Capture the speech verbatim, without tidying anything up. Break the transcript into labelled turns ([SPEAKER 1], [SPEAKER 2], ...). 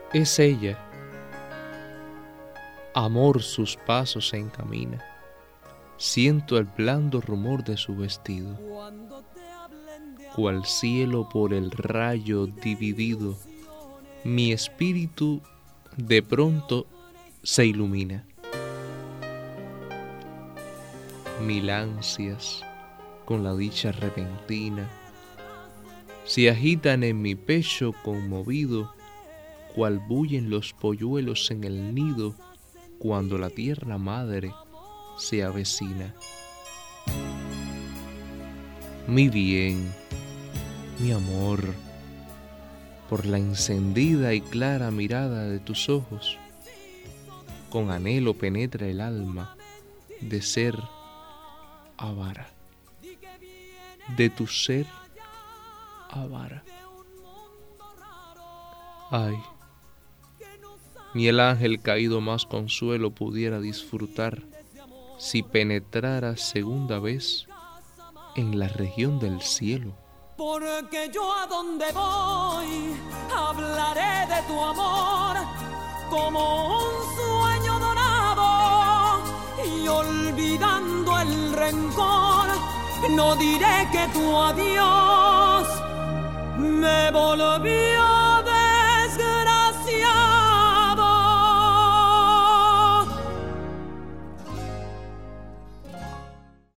[SPEAKER 1] Es ella. Amor sus pasos encamina. Siento el blando rumor de su vestido. Cual cielo por el rayo dividido, mi espíritu de pronto se ilumina. Mil ansias con la dicha repentina se agitan en mi pecho conmovido, cual bullen los polluelos en el nido cuando la tierra madre se avecina. Mi bien, mi amor, por la encendida y clara mirada de tus ojos, con anhelo penetra el alma de ser avara, de tu ser avara. Ay, ni el ángel caído más consuelo pudiera disfrutar si penetrara segunda vez en la región del cielo.
[SPEAKER 2] Porque yo a donde voy hablaré de tu amor como un sueño dorado, y olvidando el rencor no diré que tu adiós me volví